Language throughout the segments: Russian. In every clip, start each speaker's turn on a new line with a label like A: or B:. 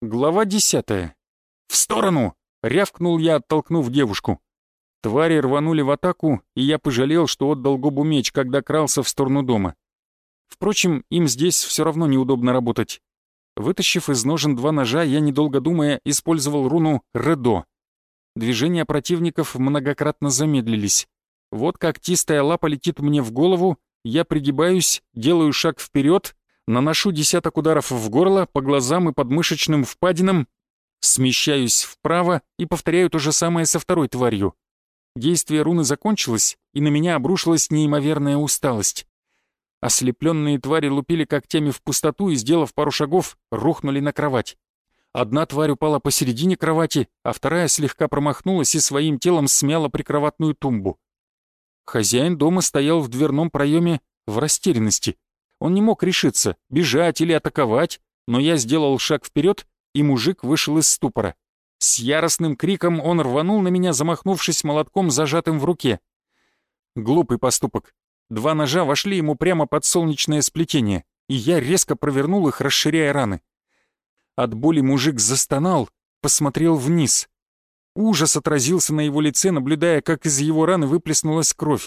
A: Глава 10. «В сторону!» — рявкнул я, оттолкнув девушку. Твари рванули в атаку, и я пожалел, что отдал Гобу меч, когда крался в сторону дома. Впрочем, им здесь все равно неудобно работать. Вытащив из ножен 2 ножа, я, недолго думая, использовал руну «Редо». Движения противников многократно замедлились. Вот когтистая лапа летит мне в голову, я пригибаюсь, делаю шаг вперед, наношу 10 ударов в горло, по глазам и подмышечным впадинам, смещаюсь вправо и повторяю то же самое со второй тварью. Действие руны закончилось, и на меня обрушилась неимоверная усталость. Ослепленные твари лупили когтями в пустоту и, сделав пару шагов, рухнули на кровать. Одна тварь упала посередине кровати, а вторая слегка промахнулась и своим телом смяла прикроватную тумбу. Хозяин дома стоял в дверном проеме в растерянности. Он не мог решиться, бежать или атаковать, но я сделал шаг вперед, и мужик вышел из ступора. С яростным криком он рванул на меня, замахнувшись молотком, зажатым в руке. Глупый поступок. 2 ножа вошли ему прямо под солнечное сплетение, и я резко провернул их, расширяя раны. От боли мужик застонал, посмотрел вниз. Ужас отразился на его лице, наблюдая, как из его раны выплеснулась кровь.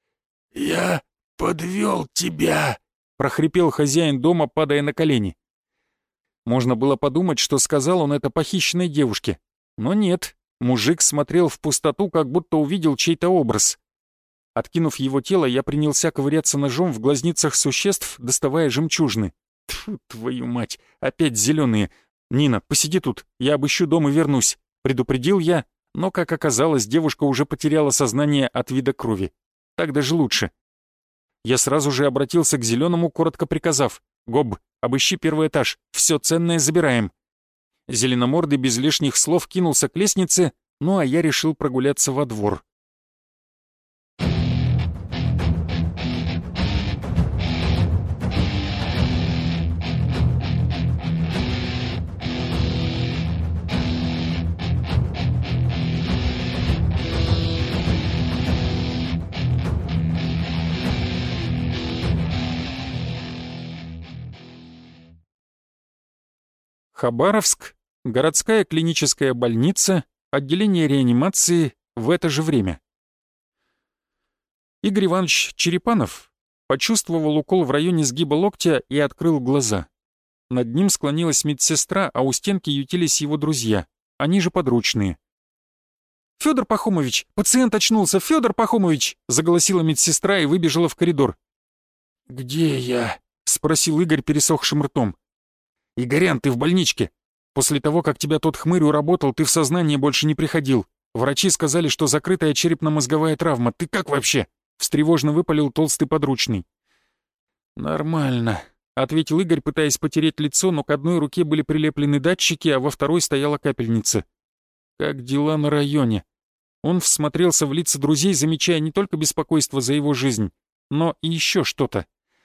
A: «Я подвел тебя!» — прохрипел хозяин дома, падая на колени. Можно было подумать, что сказал он это похищенной девушке. Но нет, мужик смотрел в пустоту, как будто увидел чей-то образ. Откинув его тело, я принялся ковыряться ножом в глазницах существ, доставая жемчужины. Тьфу, твою мать, опять зеленые. «Нина, посиди тут, я обыщу дом и вернусь», — предупредил я, но, как оказалось, девушка уже потеряла сознание от вида крови. Так даже лучше. Я сразу же обратился к зеленому, коротко приказав: «Гоб, обыщи 1-й этаж, все ценное забираем». Зеленомордый без лишних слов кинулся к лестнице, ну а я решил прогуляться во двор. Хабаровск, городская клиническая больница, отделение реанимации в это же время. Игорь Иванович Черепанов почувствовал укол в районе сгиба локтя и открыл глаза. Над ним склонилась медсестра, а у стенки ютились его друзья, они же подручные. «Фёдор Пахомович, пациент очнулся! Фёдор Пахомович!» — заголосила медсестра и выбежала в коридор. «Где я?» — спросил Игорь пересохшим ртом. «Игорян, ты в больничке. После того, как тебя тот хмырь уработал, ты в сознание больше не приходил. Врачи сказали, что закрытая черепно-мозговая травма. Ты как вообще?» — встревожно выпалил толстый подручный. «Нормально», — ответил Игорь, пытаясь потереть лицо, но к одной руке были прилеплены датчики, а во второй стояла капельница. «Как дела на районе?» Он всмотрелся в лица друзей, замечая не только беспокойство за его жизнь, но и еще что-то.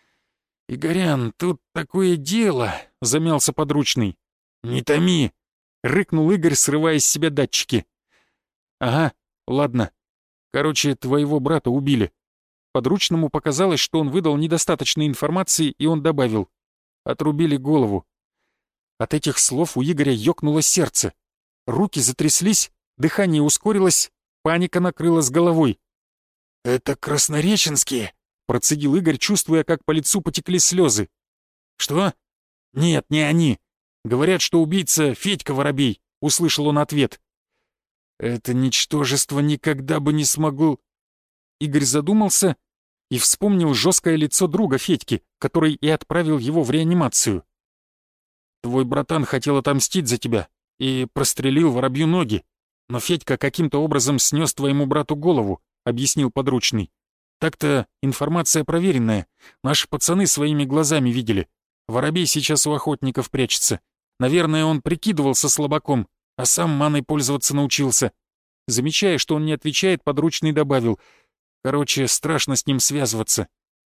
A: «Игорян, тут такое дело», — замялся подручный. «Не томи!» — рыкнул Игорь, срывая с себя датчики. «Ага, ладно. Короче, твоего брата убили». Подручному показалось, что он выдал недостаточно информации, и он добавил: «Отрубили голову». От этих слов у Игоря ёкнуло сердце. Руки затряслись, дыхание ускорилось, паника накрыла с головой. «Это краснореченские?» — процедил Игорь, чувствуя, как по лицу потекли слезы. «Что? Нет, не они. Говорят, что убийца Федька Воробей», — услышал он ответ. «Это ничтожество никогда бы не смогло...» Игорь задумался и вспомнил жесткое лицо друга Федьки, который и отправил его в реанимацию. «Твой братан хотел отомстить за тебя и прострелил Воробью ноги, но Федька каким-то образом снес твоему брату голову», — объяснил подручный. «Так-то информация проверенная. Наши пацаны своими глазами видели. Воробей сейчас у охотников прячется. Наверное, он прикидывался слабаком, а сам маной пользоваться научился». Замечая, что он не отвечает, подручный добавил: «Короче, страшно с ним связываться».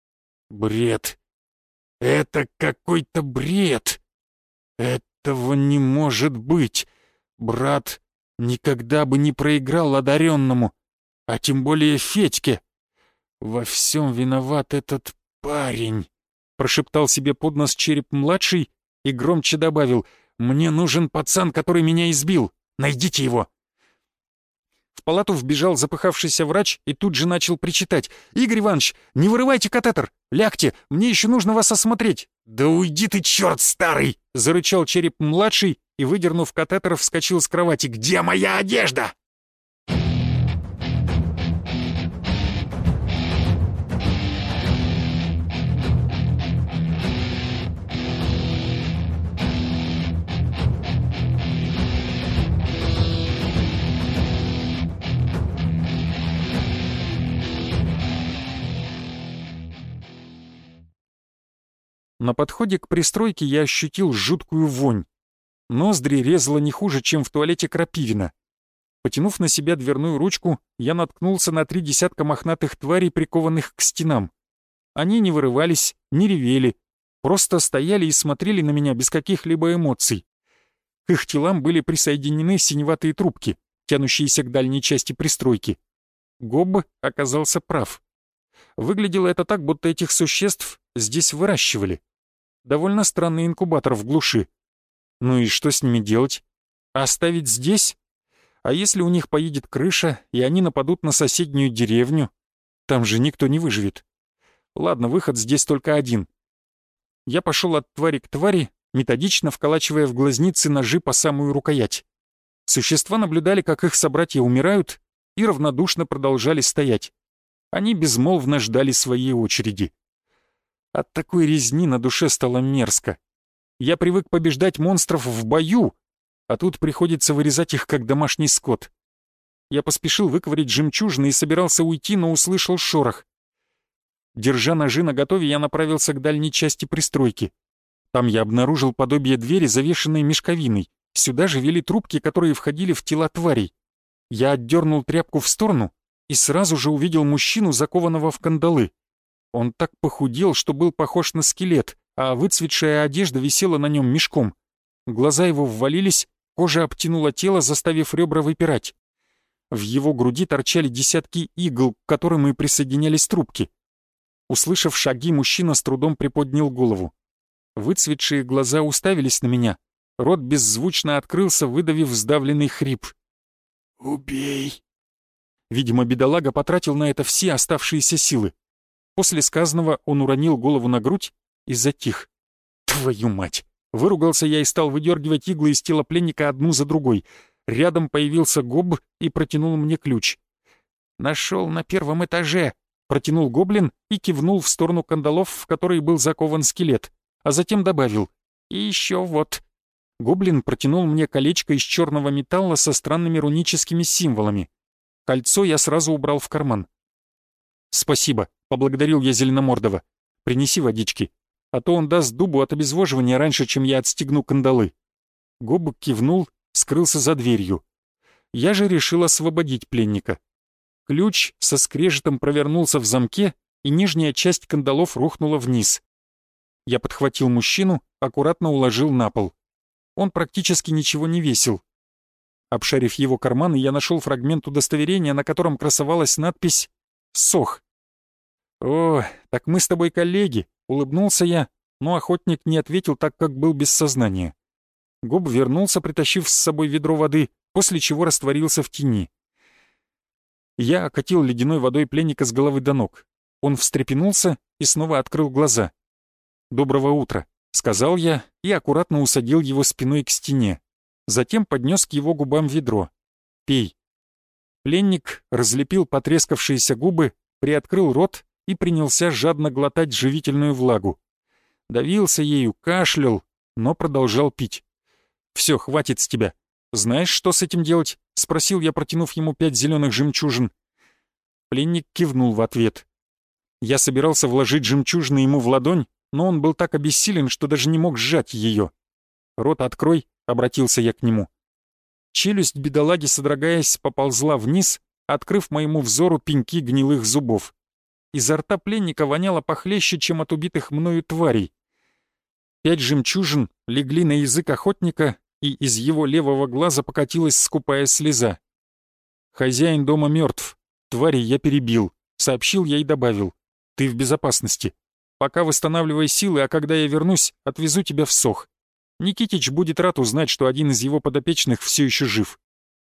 A: «Бред! Это какой-то бред! Этого не может быть! Брат никогда бы не проиграл одаренному, а тем более Федьке. Во всем виноват этот парень», — прошептал себе под нос Череп-младший и громче добавил: «Мне нужен пацан, который меня избил. Найдите его!» В палату вбежал запыхавшийся врач и тут же начал причитать. «Игорь Иванович, не вырывайте катетер! Лягте, мне еще нужно вас осмотреть!» «Да уйди ты, черт старый!» — зарычал Череп-младший и, выдернув катетер, вскочил с кровати. «Где моя одежда?» На подходе к пристройке я ощутил жуткую вонь. Ноздри резало не хуже, чем в туалете Крапивина. Потянув на себя дверную ручку, я наткнулся на 3 десятка мохнатых тварей, прикованных к стенам. Они не вырывались, не ревели, просто стояли и смотрели на меня без каких-либо эмоций. К их телам были присоединены синеватые трубки, тянущиеся к дальней части пристройки. Гоб оказался прав. Выглядело это так, будто этих существ здесь выращивали. Довольно странный инкубатор в глуши. Ну и что с ними делать? Оставить здесь? А если у них поедет крыша, и они нападут на соседнюю деревню? Там же никто не выживет. Ладно, выход здесь только один. Я пошел от твари к твари, методично вколачивая в глазницы ножи по самую рукоять. Существа наблюдали, как их собратья умирают, и равнодушно продолжали стоять. Они безмолвно ждали своей очереди. От такой резни на душе стало мерзко. Я привык побеждать монстров в бою, а тут приходится вырезать их, как домашний скот. Я поспешил выковырять жемчужины и собирался уйти, но услышал шорох. Держа ножи наготове, я направился к дальней части пристройки. Там я обнаружил подобие двери, завешенной мешковиной. Сюда же вели трубки, которые входили в тела тварей. Я отдернул тряпку в сторону и сразу же увидел мужчину, закованного в кандалы. Он так похудел, что был похож на скелет, а выцветшая одежда висела на нем мешком. Глаза его ввалились, кожа обтянула тело, заставив ребра выпирать. В его груди торчали десятки игл, к которым и присоединялись трубки. Услышав шаги, мужчина с трудом приподнял голову. Выцветшие глаза уставились на меня. Рот беззвучно открылся, выдавив сдавленный хрип. «Убей!» Видимо, бедолага потратил на это все оставшиеся силы. После сказанного он уронил голову на грудь и затих. «Твою мать!» Выругался я и стал выдергивать иглы из тела пленника одну за другой. Рядом появился Гоб и протянул мне ключ. «Нашел на 1-м этаже», — протянул гоблин и кивнул в сторону кандалов, в которые был закован скелет, а затем добавил: «И еще вот». Гоблин протянул мне колечко из черного металла со странными руническими символами. Кольцо я сразу убрал в карман. «Спасибо», — поблагодарил я Зеленомордова. «Принеси водички, а то он даст дубу от обезвоживания раньше, чем я отстегну кандалы». Гоб кивнул, скрылся за дверью. Я же решил освободить пленника. Ключ со скрежетом провернулся в замке, и нижняя часть кандалов рухнула вниз. Я подхватил мужчину, аккуратно уложил на пол. Он практически ничего не весил. Обшарив его карманы, я нашел фрагмент удостоверения, на котором красовалась надпись «Сох». «О, так мы с тобой коллеги», — улыбнулся я, но охотник не ответил, так как был без сознания. Гоб вернулся, притащив с собой ведро воды, после чего растворился в тени. Я окатил ледяной водой пленника с головы до ног. Он встрепенулся и снова открыл глаза. «Доброго утра», — сказал я и аккуратно усадил его спиной к стене. Затем поднес к его губам ведро. «Пей». Пленник разлепил потрескавшиеся губы, приоткрыл рот и принялся жадно глотать живительную влагу. Давился ею, кашлял, но продолжал пить. «Все, хватит с тебя. Знаешь, что с этим делать?» — спросил я, протянув ему 5 зеленых жемчужин. Пленник кивнул в ответ. Я собирался вложить жемчужины ему в ладонь, но он был так обессилен, что даже не мог сжать ее. «Рот открой», — обратился я к нему. Челюсть бедолаги, содрогаясь, поползла вниз, открыв моему взору пеньки гнилых зубов. Изо рта пленника воняло похлеще, чем от убитых мною тварей. 5 жемчужин легли на язык охотника, и из его левого глаза покатилась скупая слеза. «Хозяин дома мертв. Твари я перебил», — сообщил я и добавил. «Ты в безопасности. Пока восстанавливай силы, а когда я вернусь, отвезу тебя в Сох. Никитич будет рад узнать, что один из его подопечных все еще жив.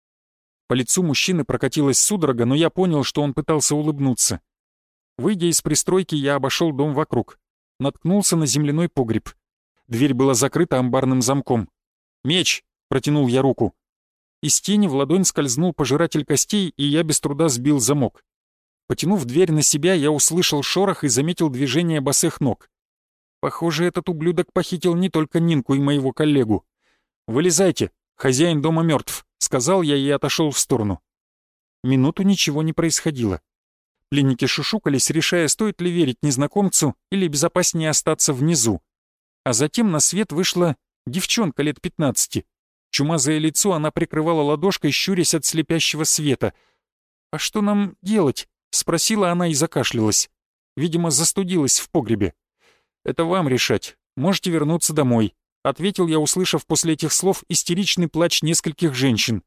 A: По лицу мужчины прокатилась судорога, но я понял, что он пытался улыбнуться. Выйдя из пристройки, я обошел дом вокруг. Наткнулся на земляной погреб. Дверь была закрыта амбарным замком. «Меч!» — протянул я руку. Из тени в ладонь скользнул пожиратель костей, и я без труда сбил замок. Потянув дверь на себя, я услышал шорох и заметил движение босых ног. Похоже, этот ублюдок похитил не только Нинку и моего коллегу. «Вылезайте, хозяин дома мертв», — сказал я и отошел в сторону. Минуту ничего не происходило. Пленники шушукались, решая, стоит ли верить незнакомцу или безопаснее остаться внизу. А затем на свет вышла девчонка лет 15. Чумазое лицо она прикрывала ладошкой, щурясь от слепящего света. «А что нам делать?» — спросила она и закашлялась. Видимо, застудилась в погребе. «Это вам решать. Можете вернуться домой», — ответил я, услышав после этих слов истеричный плач нескольких женщин.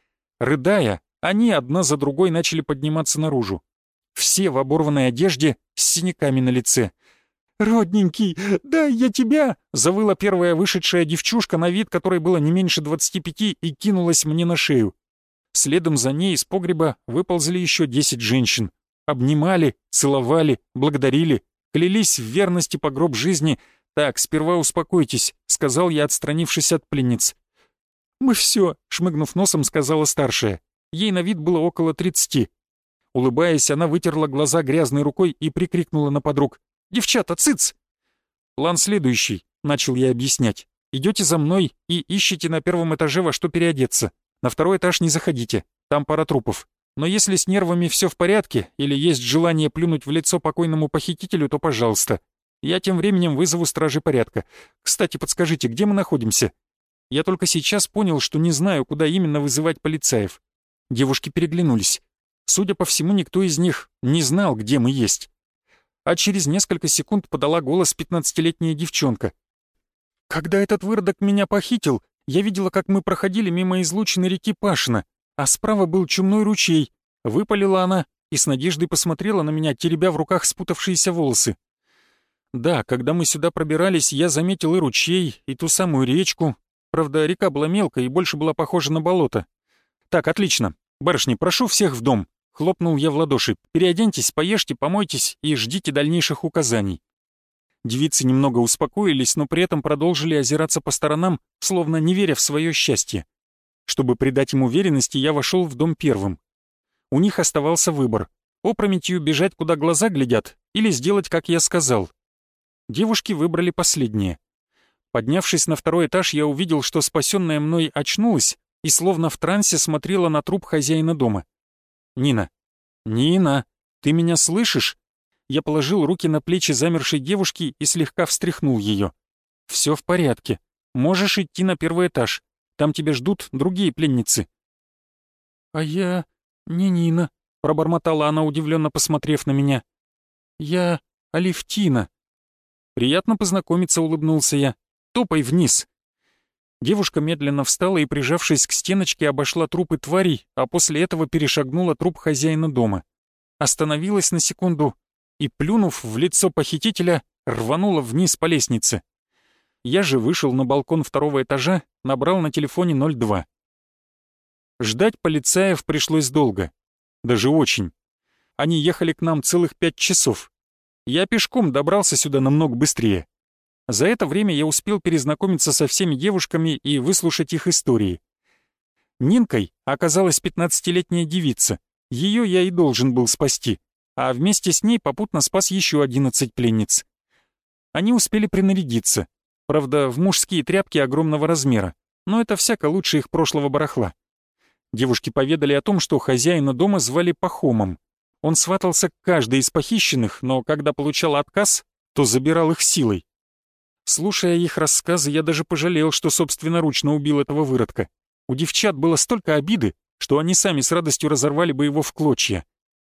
A: Рыдая, они одна за другой начали подниматься наружу. Все в оборванной одежде, с синяками на лице. «Родненький, дай я тебя!» — завыла первая вышедшая девчушка, на вид которой было не меньше 25, и кинулась мне на шею. Следом за ней из погреба выползли еще 10 женщин. Обнимали, целовали, благодарили, клялись в верности по гроб жизни. «Так, сперва успокойтесь», — сказал я, отстранившись от пленниц. «Мы все», — шмыгнув носом, сказала старшая. Ей на вид было около 30. Улыбаясь, она вытерла глаза грязной рукой и прикрикнула на подруг. «Девчата, цыц!» «План следующий», — начал я объяснять. «Идете за мной и ищите на первом этаже во что переодеться. На второй этаж не заходите, там пара трупов. Но если с нервами все в порядке или есть желание плюнуть в лицо покойному похитителю, то пожалуйста. Я тем временем вызову стражи порядка. Кстати, подскажите, где мы находимся?» Я только сейчас понял, что не знаю, куда именно вызывать полицаев. Девушки переглянулись. Судя по всему, никто из них не знал, где мы есть. А через несколько секунд подала голос 15-летняя девчонка. «Когда этот выродок меня похитил, я видела, как мы проходили мимо излучины реки Пашина, а справа был чумной ручей», — выпалила она и с надеждой посмотрела на меня, теребя в руках спутавшиеся волосы. «Да, когда мы сюда пробирались, я заметил и ручей, и ту самую речку. Правда, река была мелкая и больше была похожа на болото. Так, отлично. Барышни, прошу всех в дом». Хлопнул я в ладоши. «Переоденьтесь, поешьте, помойтесь и ждите дальнейших указаний». Девицы немного успокоились, но при этом продолжили озираться по сторонам, словно не веря в свое счастье. Чтобы придать им уверенности, я вошел в дом первым. У них оставался выбор — опрометью бежать, куда глаза глядят, или сделать, как я сказал. Девушки выбрали последнее. Поднявшись на второй этаж, я увидел, что спасенная мной очнулась и словно в трансе смотрела на труп хозяина дома. «Нина! Нина! Ты меня слышишь?» Я положил руки на плечи замершей девушки и слегка встряхнул ее. «Все в порядке. Можешь идти на первый этаж. Там тебя ждут другие пленницы». «А я не Нина», — пробормотала она, удивленно посмотрев на меня. «Я Алевтина». «Приятно познакомиться», — улыбнулся я. «Топай вниз». Девушка медленно встала и, прижавшись к стеночке, обошла трупы тварей, а после этого перешагнула труп хозяина дома. Остановилась на секунду и, плюнув в лицо похитителя, рванула вниз по лестнице. Я же вышел на балкон второго этажа, набрал на телефоне 02. Ждать полицаев пришлось долго. Даже очень. Они ехали к нам целых 5 часов. Я пешком добрался сюда намного быстрее. За это время я успел перезнакомиться со всеми девушками и выслушать их истории. Нинкой оказалась 15-летняя девица. Ее я и должен был спасти, а вместе с ней попутно спас еще 11 пленниц. Они успели принарядиться, правда, в мужские тряпки огромного размера, но это всяко лучше их прошлого барахла. Девушки поведали о том, что хозяина дома звали Пахомом. Он сватался к каждой из похищенных, но когда получал отказ, то забирал их силой. Слушая их рассказы, я даже пожалел, что собственноручно убил этого выродка. У девчат было столько обиды, что они сами с радостью разорвали бы его в клочья.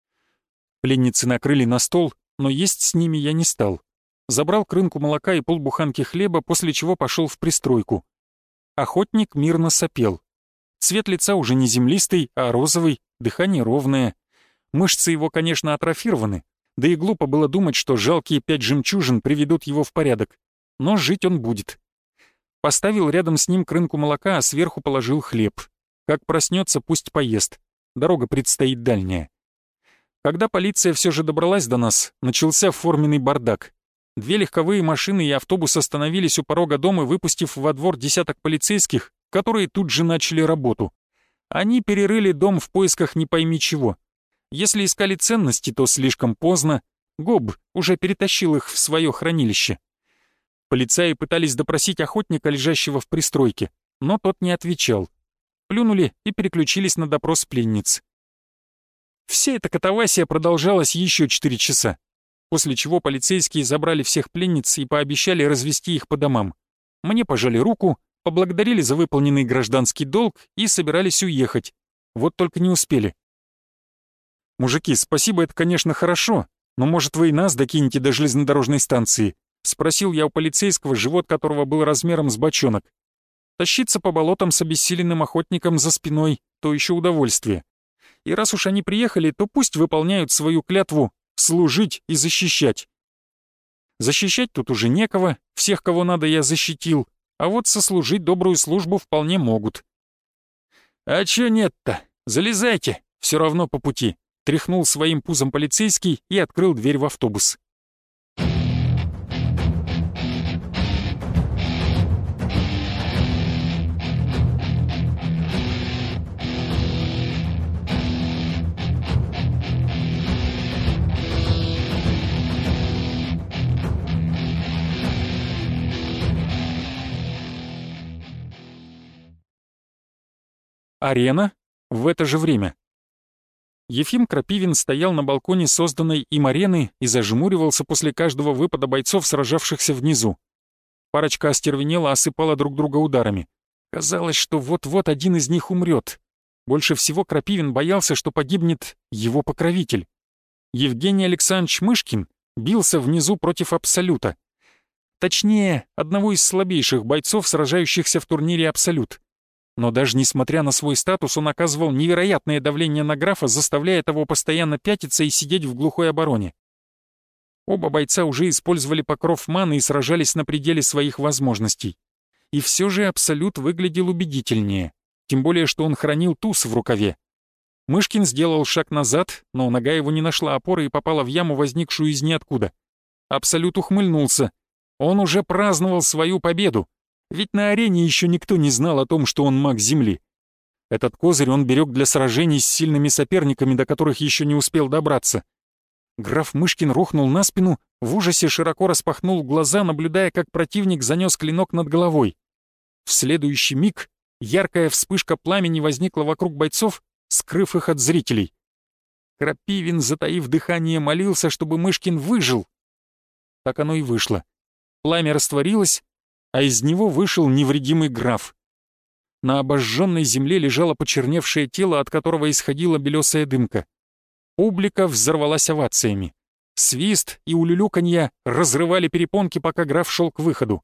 A: Пленницы накрыли на стол, но есть с ними я не стал. Забрал крынку молока и полбуханки хлеба, после чего пошел в пристройку. Охотник мирно сопел. Цвет лица уже не землистый, а розовый, дыхание ровное. Мышцы его, конечно, атрофированы, да и глупо было думать, что жалкие 5 жемчужин приведут его в порядок. Но жить он будет. Поставил рядом с ним крынку молока, а сверху положил хлеб. Как проснется, пусть поест. Дорога предстоит дальняя. Когда полиция все же добралась до нас, начался форменный бардак. 2 легковые машины и автобус остановились у порога дома, выпустив во двор десяток полицейских, которые тут же начали работу. Они перерыли дом в поисках не пойми чего. Если искали ценности, то слишком поздно. ГОБ уже перетащил их в свое хранилище. Полицаи пытались допросить охотника, лежащего в пристройке, но тот не отвечал. Плюнули и переключились на допрос пленниц. Вся эта катавасия продолжалась еще 4 часа, после чего полицейские забрали всех пленниц и пообещали развести их по домам. Мне пожали руку, поблагодарили за выполненный гражданский долг и собирались уехать. Вот только не успели. «Мужики, спасибо, это, конечно, хорошо, но, может, вы и нас докинете до железнодорожной станции?» — спросил я у полицейского, живот которого был размером с бочонок. Тащиться по болотам с обессиленным охотником за спиной — то еще удовольствие. И раз уж они приехали, то пусть выполняют свою клятву служить и защищать. Защищать тут уже некого, всех, кого надо, я защитил, а вот сослужить добрую службу вполне могут. «А чё нет-то? Залезайте, все равно по пути», — тряхнул своим пузом полицейский и открыл дверь в автобус. Арена в это же время. Ефим Крапивин стоял на балконе созданной им арены и зажмуривался после каждого выпада бойцов, сражавшихся внизу. Парочка остервенела, осыпала друг друга ударами. Казалось, что вот-вот один из них умрет. Больше всего Крапивин боялся, что погибнет его покровитель. Евгений Александрович Мышкин бился внизу против Абсолюта. Точнее, одного из слабейших бойцов, сражающихся в турнире «Абсолют». Но даже несмотря на свой статус, он оказывал невероятное давление на графа, заставляя того постоянно пятиться и сидеть в глухой обороне. Оба бойца уже использовали покров маны и сражались на пределе своих возможностей. И все же Абсолют выглядел убедительнее, тем более что он хранил туз в рукаве. Мышкин сделал шаг назад, но нога его не нашла опоры и попала в яму, возникшую из ниоткуда. Абсолют ухмыльнулся. Он уже праздновал свою победу. Ведь на арене еще никто не знал о том, что он маг Земли. Этот козырь он берег для сражений с сильными соперниками, до которых еще не успел добраться. Граф Мышкин рухнул на спину, в ужасе широко распахнул глаза, наблюдая, как противник занес клинок над головой. В следующий миг яркая вспышка пламени возникла вокруг бойцов, скрыв их от зрителей. Крапивин, затаив дыхание, молился, чтобы Мышкин выжил. Так оно и вышло. Пламя растворилось, а из него вышел невредимый граф. На обожженной земле лежало почерневшее тело, от которого исходила белесая дымка. Публика взорвалась овациями. Свист и улюлюканья разрывали перепонки, пока граф шел к выходу.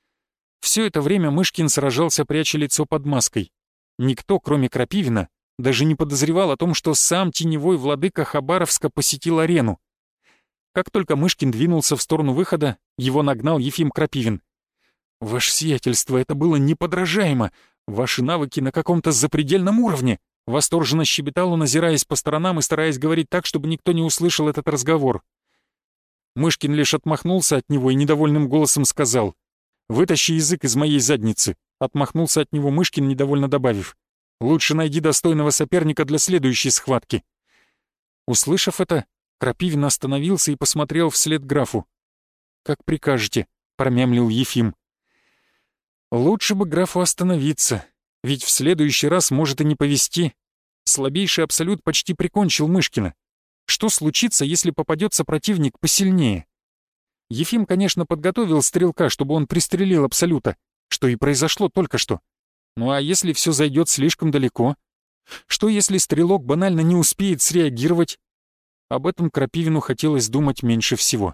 A: Все это время Мышкин сражался, пряча лицо под маской. Никто, кроме Крапивина, даже не подозревал о том, что сам теневой владыка Хабаровска посетил арену. Как только Мышкин двинулся в сторону выхода, его нагнал Ефим Крапивин. «Ваше сиятельство, это было неподражаемо! Ваши навыки на каком-то запредельном уровне!» Восторженно щебетал он, озираясь по сторонам и стараясь говорить так, чтобы никто не услышал этот разговор. Мышкин лишь отмахнулся от него и недовольным голосом сказал: «Вытащи язык из моей задницы!» Отмахнулся от него Мышкин, недовольно добавив: «Лучше найди достойного соперника для следующей схватки». Услышав это, Крапивин остановился и посмотрел вслед графу. «Как прикажете», — промямлил Ефим. «Лучше бы графу остановиться, ведь в следующий раз может и не повезти. Слабейший Абсолют почти прикончил Мышкина. Что случится, если попадется противник посильнее?» Ефим, конечно, подготовил стрелка, чтобы он пристрелил Абсолюта, что и произошло только что. Ну а если все зайдет слишком далеко? Что если стрелок банально не успеет среагировать? Об этом Крапивину хотелось думать меньше всего.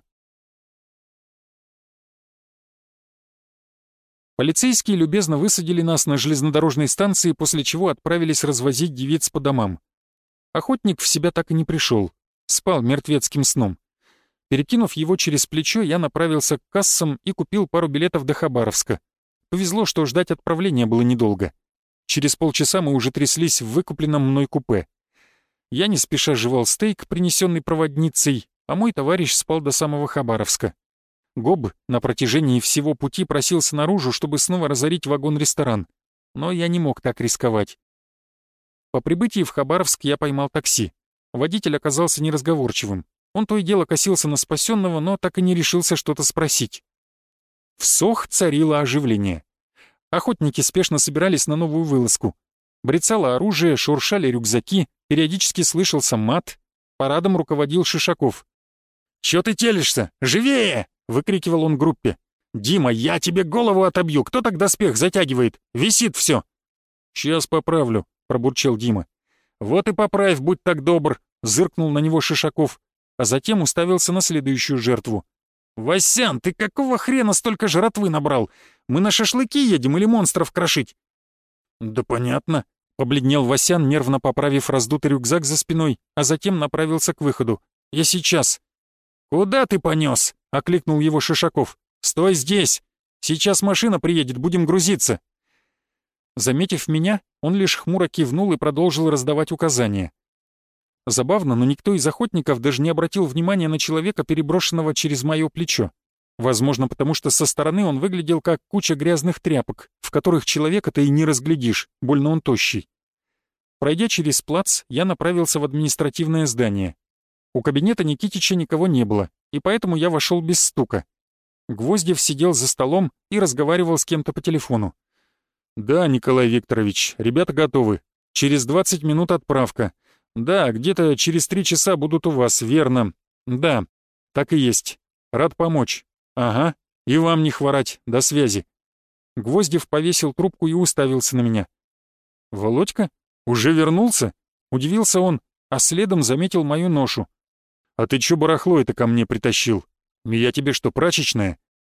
A: Полицейские любезно высадили нас на железнодорожной станции, после чего отправились развозить девиц по домам. Охотник в себя так и не пришел, спал мертвецким сном. Перекинув его через плечо, я направился к кассам и купил пару билетов до Хабаровска. Повезло, что ждать отправления было недолго. Через полчаса мы уже тряслись в выкупленном мной купе. Я не спеша жевал стейк, принесенный проводницей, а мой товарищ спал до самого Хабаровска. Гоб на протяжении всего пути просился наружу, чтобы снова разорить вагон-ресторан. Но я не мог так рисковать. По прибытии в Хабаровск я поймал такси. Водитель оказался неразговорчивым. Он то и дело косился на спасенного, но так и не решился что-то спросить. В СОХ царило оживление. Охотники спешно собирались на новую вылазку. Брецало оружие, шуршали рюкзаки, периодически слышался мат. Парадом руководил Шишаков. «Чё ты телишься? Живее!» — выкрикивал он группе. «Дима, я тебе голову отобью! Кто так доспех затягивает? Висит всё!» «Сейчас поправлю», — пробурчал Дима. «Вот и поправь, будь так добр», — зыркнул на него Шишаков, а затем уставился на следующую жертву. «Васян, ты какого хрена столько жратвы набрал? Мы на шашлыки едем или монстров крошить?» «Да понятно», — побледнел Васян, нервно поправив раздутый рюкзак за спиной, а затем направился к выходу. «Я сейчас». «Куда ты понёс?» — окликнул его Шишаков. «Стой здесь! Сейчас машина приедет, будем грузиться!» Заметив меня, он лишь хмуро кивнул и продолжил раздавать указания. Забавно, но никто из охотников даже не обратил внимания на человека, переброшенного через моё плечо. Возможно, потому что со стороны он выглядел как куча грязных тряпок, в которых человека-то и не разглядишь, больно он тощий. Пройдя через плац, я направился в административное здание. У кабинета Никитича никого не было, и поэтому я вошел без стука. Гвоздев сидел за столом и разговаривал с кем-то по телефону. «Да, Николай Викторович, ребята готовы. Через 20 минут отправка. Да, где-то через 3 часа будут у вас, верно. Да, так и есть. Рад помочь. Ага, и вам не хворать. До связи». Гвоздев повесил трубку и уставился на меня. «Володька? Уже вернулся?» Удивился он, а следом заметил мою ношу. «А ты чё барахло это ко мне притащил? Я тебе что, прачечная?»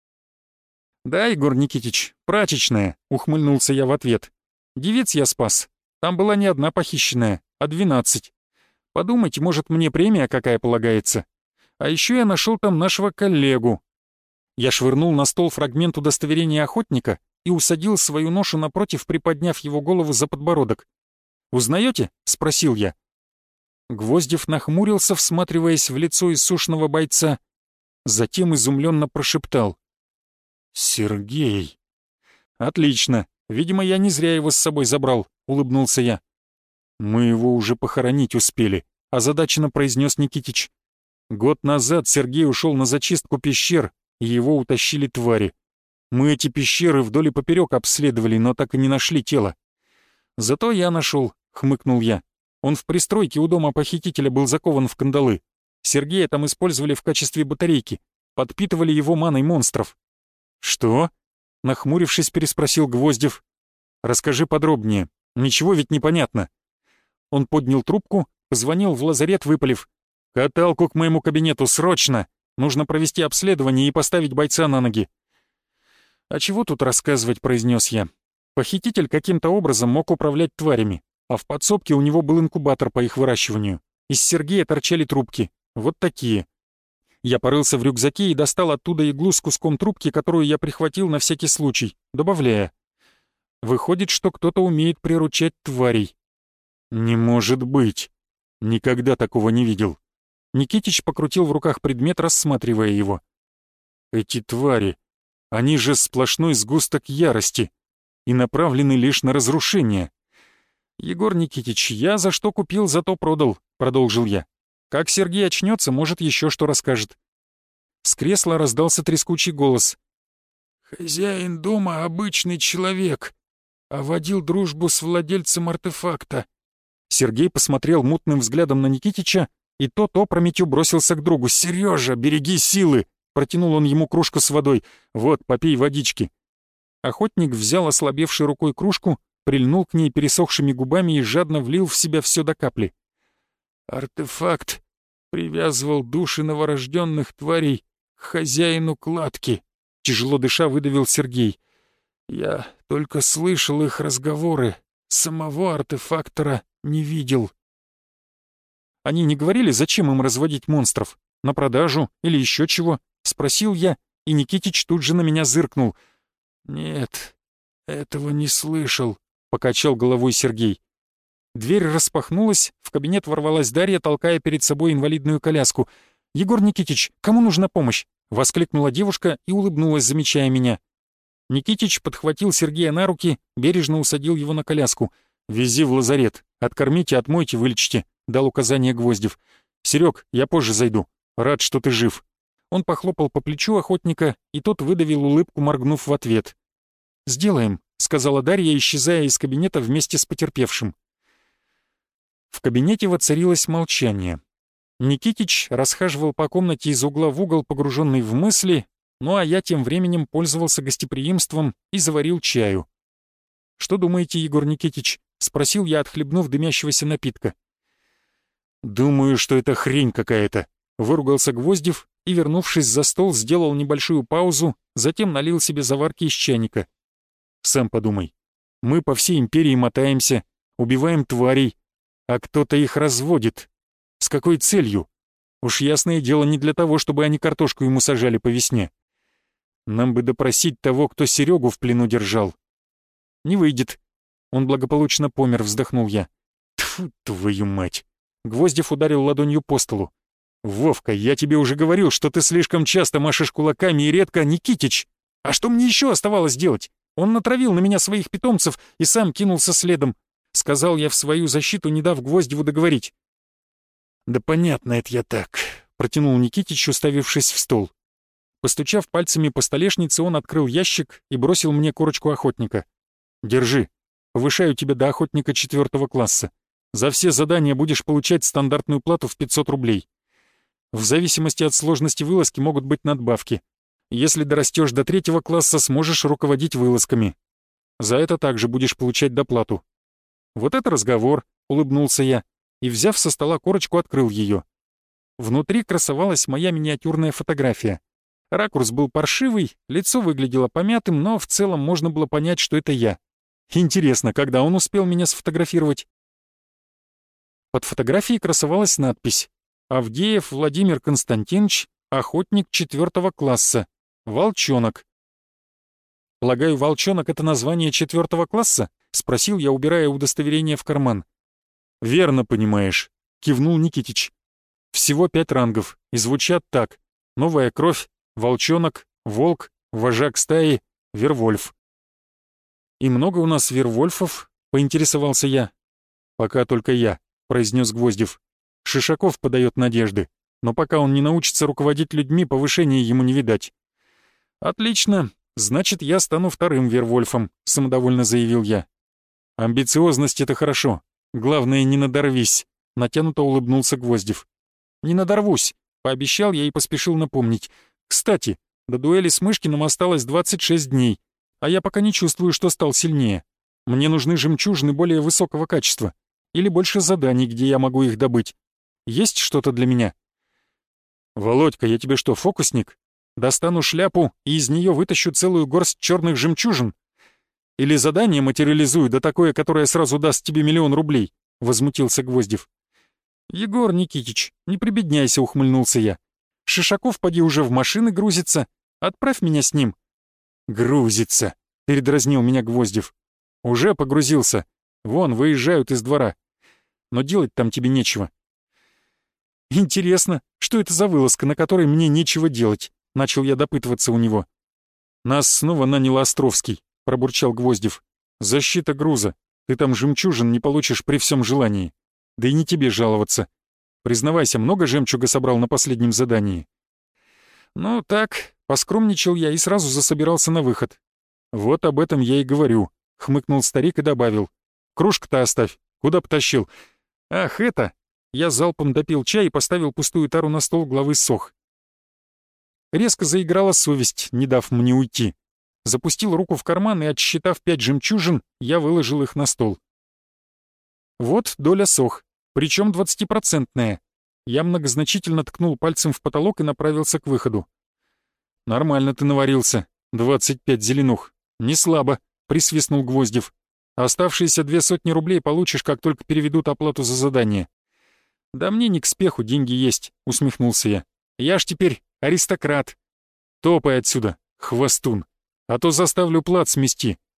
A: «Да, Егор Никитич, прачечная», — ухмыльнулся я в ответ. «Девиц я спас. Там была не одна похищенная, а 12. Подумайте, может, мне премия какая полагается. А еще я нашел там нашего коллегу». Я швырнул на стол фрагмент удостоверения охотника и усадил свою ношу напротив, приподняв его голову за подбородок. «Узнаете?» — спросил я. Гвоздев нахмурился, всматриваясь в лицо иссушенного бойца. Затем изумленно прошептал. «Сергей!» «Отлично. Видимо, я не зря его с собой забрал», — улыбнулся я. «Мы его уже похоронить успели», — озадаченно произнес Никитич. «Год назад Сергей ушел на зачистку пещер, и его утащили твари. Мы эти пещеры вдоль и поперек обследовали, но так и не нашли тело. Зато я нашел», — хмыкнул я. «Он в пристройке у дома похитителя был закован в кандалы. Сергея там использовали в качестве батарейки, подпитывали его маной монстров». «Что?» — нахмурившись, переспросил Гвоздев. «Расскажи подробнее. Ничего ведь не понятно». Он поднял трубку, позвонил в лазарет, выпалив. «Каталку к моему кабинету, срочно! Нужно провести обследование и поставить бойца на ноги». «А чего тут рассказывать?» — произнес я. Похититель каким-то образом мог управлять тварями, а в подсобке у него был инкубатор по их выращиванию. Из Сергея торчали трубки. Вот такие. Я порылся в рюкзаке и достал оттуда иглу с куском трубки, которую я прихватил на всякий случай, добавляя. Выходит, что кто-то умеет приручать тварей. «Не может быть! Никогда такого не видел». Никитич покрутил в руках предмет, рассматривая его. «Эти твари, они же сплошной сгусток ярости и направлены лишь на разрушение». «Егор Никитич, я за что купил, зато продал», — продолжил я. «Как Сергей очнется, может, еще что расскажет». С кресла раздался трескучий голос. «Хозяин дома обычный человек, а водил дружбу с владельцем артефакта». Сергей посмотрел мутным взглядом на Никитича, и тот опрометью бросился к другу. «Сережа, береги силы!» Протянул он ему кружку с водой. «Вот, попей водички». Охотник взял ослабевшей рукой кружку, прильнул к ней пересохшими губами и жадно влил в себя все до капли. «Артефакт привязывал души новорожденных тварей к хозяину кладки», — тяжело дыша выдавил Сергей. «Я только слышал их разговоры, самого артефактора не видел». «Они не говорили, зачем им разводить монстров? На продажу или еще чего?» — спросил я, и Никитич тут же на меня зыркнул. «Нет, «Этого не слышал», — покачал головой Сергей. Дверь распахнулась, в кабинет ворвалась Дарья, толкая перед собой инвалидную коляску. «Егор Никитич, кому нужна помощь?» — воскликнула девушка и улыбнулась, замечая меня. Никитич подхватил Сергея на руки, бережно усадил его на коляску. «Вези в лазарет. Откормите, отмойте, вылечите», — дал указание Гвоздев. «Серег, я позже зайду. Рад, что ты жив». Он похлопал по плечу охотника, и тот выдавил улыбку, моргнув в ответ. «Сделаем», — сказала Дарья, исчезая из кабинета вместе с потерпевшим. В кабинете воцарилось молчание. Никитич расхаживал по комнате из угла в угол, погруженный в мысли, ну а я тем временем пользовался гостеприимством и заварил чаю. «Что думаете, Егор Никитич?» — спросил я, отхлебнув дымящегося напитка. «Думаю, что это хрень какая-то», — выругался Гвоздев и, вернувшись за стол, сделал небольшую паузу, затем налил себе заварки из чайника. «Сам подумай. Мы по всей империи мотаемся, убиваем тварей, а кто-то их разводит. С какой целью? Уж ясное дело, не для того, чтобы они картошку ему сажали по весне. Нам бы допросить того, кто Серегу в плену держал». «Не выйдет. Он благополучно помер», — вздохнул я. «Тьфу, твою мать!» Гвоздев ударил ладонью по столу. «Вовка, я тебе уже говорил, что ты слишком часто машешь кулаками и редко, Никитич. А что мне еще оставалось делать? Он натравил на меня своих питомцев и сам кинулся следом», — сказал я в свою защиту, не дав Гвоздеву договорить. «Да понятно это я так», — протянул Никитич, уставившись в стол. Постучав пальцами по столешнице, он открыл ящик и бросил мне корочку охотника. «Держи. Повышаю тебя до охотника 4 класса. За все задания будешь получать стандартную плату в 500 рублей. В зависимости от сложности вылазки могут быть надбавки. Если дорастешь до 3 класса, сможешь руководить вылазками. За это также будешь получать доплату». «Вот это разговор», — улыбнулся я, и, взяв со стола корочку, открыл ее. Внутри красовалась моя миниатюрная фотография. Ракурс был паршивый, лицо выглядело помятым, но в целом можно было понять, что это я. Интересно, когда он успел меня сфотографировать? Под фотографией красовалась надпись: «Авдеев Владимир Константинович, охотник 4 класса, волчонок». «Полагаю, волчонок — это название 4 класса?» — спросил я, убирая удостоверение в карман. «Верно понимаешь», — кивнул Никитич. «Всего 5 рангов, и звучат так: новая кровь, волчонок, волк, вожак стаи, вервольф». «И много у нас вервольфов?» — поинтересовался я. «Пока только я», — произнес Гвоздев. «Шишаков подает надежды, но пока он не научится руководить людьми, повышения ему не видать». «Отлично, значит, я стану 2-м вервольфом», — самодовольно заявил я. «Амбициозность — это хорошо. Главное, не надорвись», — натянуто улыбнулся Гвоздев. «Не надорвусь», — пообещал я и поспешил напомнить. «Кстати, до дуэли с Мышкиным осталось 26 дней, а я пока не чувствую, что стал сильнее. Мне нужны жемчужины более высокого качества или больше заданий, где я могу их добыть. Есть что-то для меня?» «Володька, я тебе что, фокусник? Достану шляпу и из нее вытащу целую горсть черных жемчужин? Или задание материализую, да такое, которое сразу даст тебе 1 000 000 рублей?» — возмутился Гвоздев. «Егор Никитич, не прибедняйся», — ухмыльнулся я. «Шишаков поди уже в машины грузится. Отправь меня с ним». «Грузится», — передразнил меня Гвоздев. «Уже погрузился. Вон, выезжают из двора. Но делать там тебе нечего». «Интересно, что это за вылазка, на которой мне нечего делать?» — начал я допытываться у него. «Нас снова нанял Островский», — пробурчал Гвоздев. «Защита груза. Ты там жемчужин не получишь при всем желании. Да и не тебе жаловаться. Признавайся, много жемчуга собрал на последнем задании?» «Ну так», — поскромничал я и сразу засобирался на выход. «Вот об этом я и говорю», — хмыкнул старик и добавил. «Кружку-то оставь. Куда потащил?» «Ах, это...» Я залпом допил чай и поставил пустую тару на стол главы СОХ. Резко заиграла совесть, не дав мне уйти. Запустил руку в карман и, отсчитав 5 жемчужин, я выложил их на стол. Вот доля СОХ, причем 20%. Я многозначительно ткнул пальцем в потолок и направился к выходу. «Нормально ты наварился. 25 зеленух. Не слабо», — присвистнул Гвоздев. «Оставшиеся 200 рублей получишь, как только переведут оплату за задание». «Да мне не к спеху, деньги есть», — усмехнулся я. «Я ж теперь аристократ». «Топай отсюда, хвостун, а то заставлю плат смести»,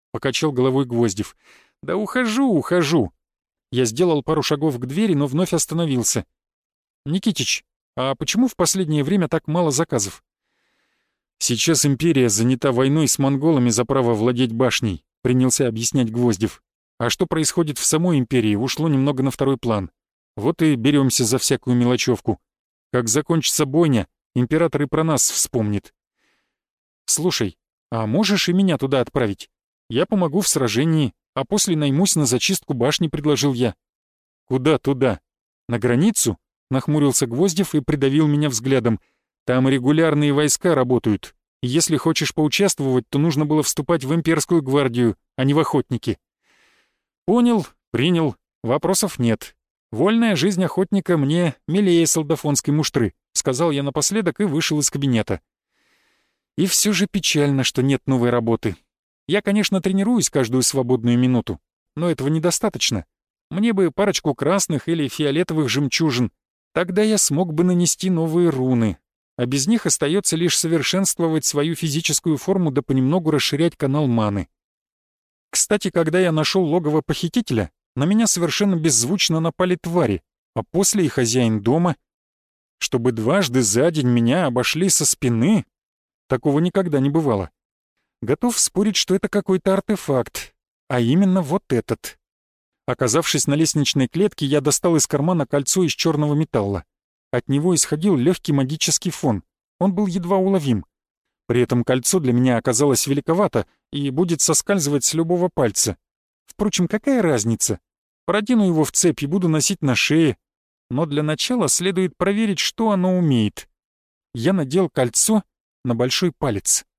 A: — покачал головой Гвоздев. «Да ухожу». Я сделал пару шагов к двери, но вновь остановился. «Никитич, а почему в последнее время так мало заказов?» «Сейчас империя занята войной с монголами за право владеть башней», — принялся объяснять Гвоздев. «А что происходит в самой империи, ушло немного на второй план. Вот и беремся за всякую мелочевку. Как закончится бойня, император и про нас вспомнит». «Слушай, а можешь и меня туда отправить? Я помогу в сражении, а после наймусь на зачистку башни», — предложил я. «Куда туда? На границу?» — нахмурился Гвоздев и придавил меня взглядом. «Там регулярные войска работают. Если хочешь поучаствовать, то нужно было вступать в имперскую гвардию, а не в охотники». «Понял, принял, вопросов нет. Вольная жизнь охотника мне милее солдафонской муштры», — сказал я напоследок и вышел из кабинета. И все же печально, что нет новой работы. Я, конечно, тренируюсь каждую свободную минуту, но этого недостаточно. Мне бы парочку красных или фиолетовых жемчужин. Тогда я смог бы нанести новые руны. А без них остается лишь совершенствовать свою физическую форму да понемногу расширять канал маны. Кстати, когда я нашел логово похитителя, на меня совершенно беззвучно напали твари, а после и хозяин дома. Чтобы дважды за день меня обошли со спины, такого никогда не бывало. Готов спорить, что это какой-то артефакт, а именно вот этот. Оказавшись на лестничной клетке, я достал из кармана кольцо из черного металла. От него исходил легкий магический фон. Он был едва уловим. При этом кольцо для меня оказалось великовато и будет соскальзывать с любого пальца. Впрочем, какая разница? Продену его в цепь и буду носить на шее. Но для начала следует проверить, что оно умеет. Я надел кольцо на большой палец.